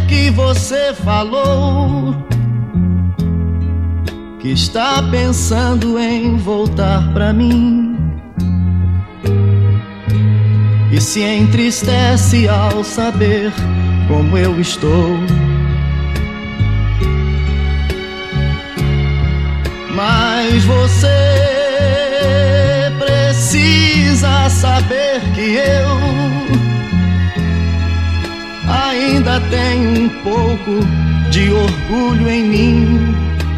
que você falou que está pensando em voltar pra mim e se entristece ao saber como eu estou. Mas você precisa saber que eu ainda tenho um pouco de orgulho em mim.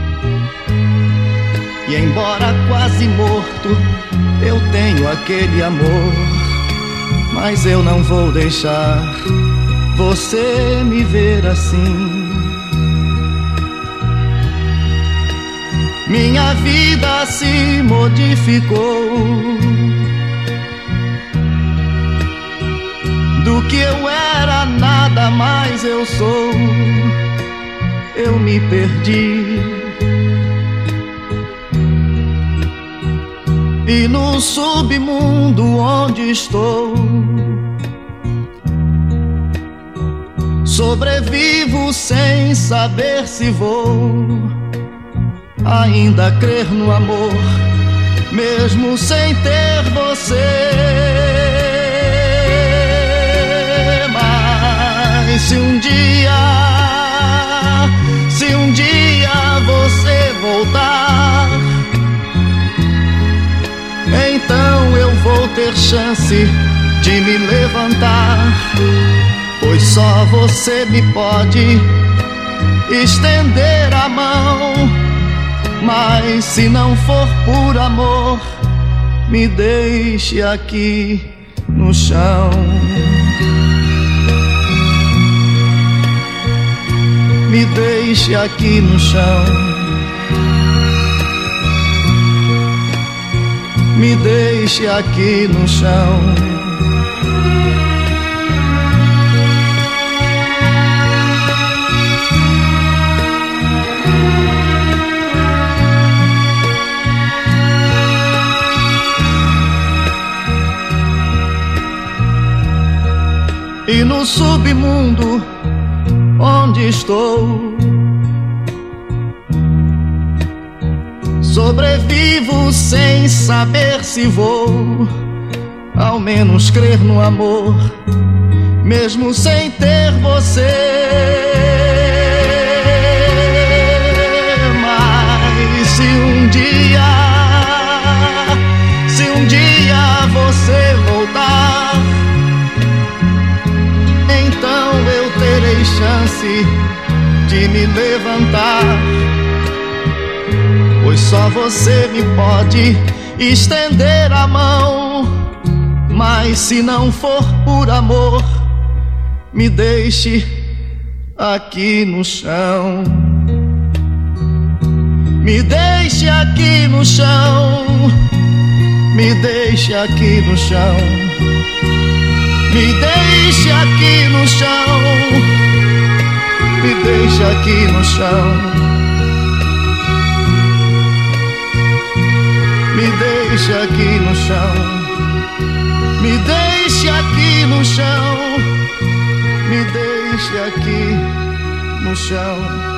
E embora quase morto, eu tenho aquele amor. Mas eu não vou deixar você me ver assim. Minha vida se modificou. Do que eu era, nada mais eu sou. Eu me perdi. E no submundo onde estou, sobrevivo sem saber se vou ainda crer no amor, mesmo sem ter você. Mas se um dia você voltar, então eu vou ter chance de me levantar, pois só você me pode estender a mão. Mas se não for por amor, me deixe aqui no chão. Me deixe aqui no chão. Me deixe aqui no chão. E no submundo onde estou, sobrevivo sem saber se vou ao menos crer no amor, mesmo sem ter você. Mas se um dia você voltar, então eu terei chance de me levantar, pois só você me pode estender a mão. Mas se não for por amor, me deixe aqui no chão. Me deixe aqui no chão. Me deixe aqui no chão. Me deixe aqui no chão. Me deixe aqui no chão. Me deixe aqui no chão. Me deixe aqui no chão. Me deixe aqui no chão.